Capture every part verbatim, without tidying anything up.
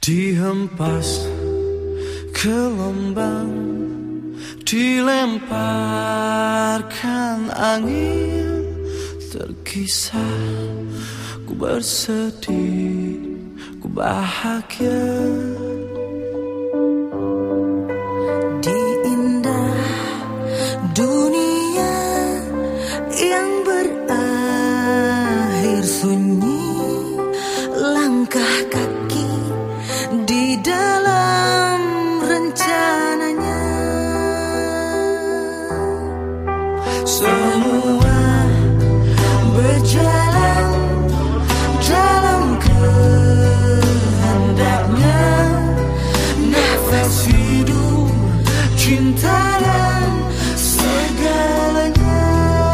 Dihempas gelombang, dilemparkan angin, terkisah ku bersedih, ku bahagia. Di indah dunia yang berakhir sunyi, langkah kaki di dalam rencananya. Semua berjalan dalam kehendaknya. Nafas hidup, cinta dan segalanya.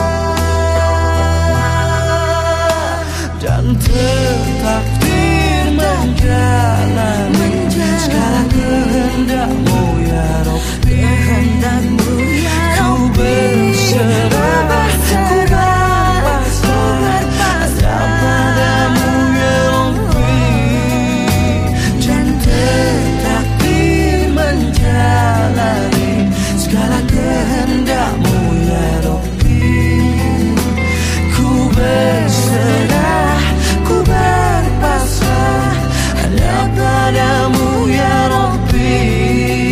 Dan tertakdir menjalani segala kehendakmu ya Rabbi. Kehendakmu ya Ku berserah, ku berpasrah hanya padamu ya Rabbi. Dan tertakdir menjalani segala kehendakmu ya Rabbi. Ku berserah, ku berpasrah hanya padamu ya Rabbi.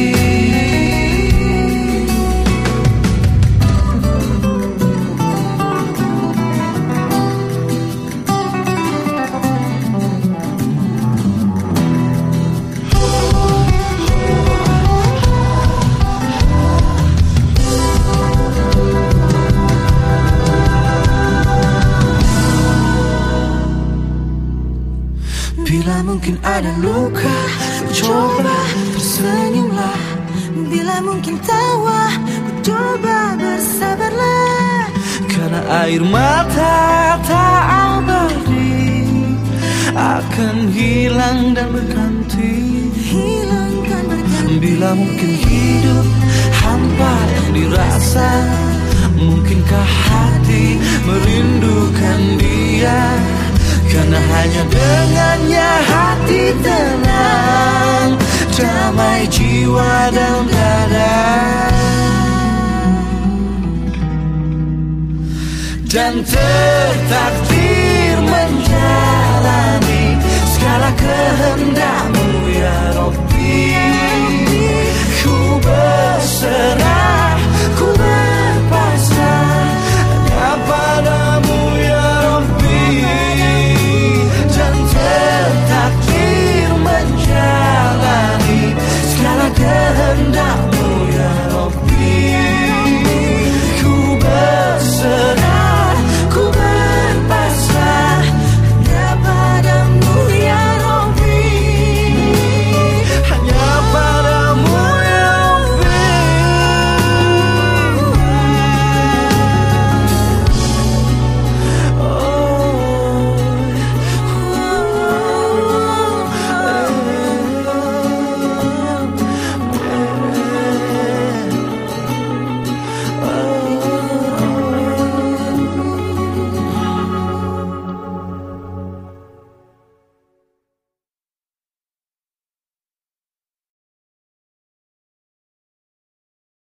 Bila mungkin ada luka, coba tersenyumlah. Bila mungkin tawa, coba bersabarlah. Karena air mata tak abadi, akan hilang dan berganti. Hilangkan berganti. Bila mungkin hidup hampa dirasa, mungkinkah hati merindukan dia? Karena hanya dengannya hati tenang, damai jiwa dan dada. Dan tertakdir menjalani segala kehendakmu ya Rabbi. Ku berserah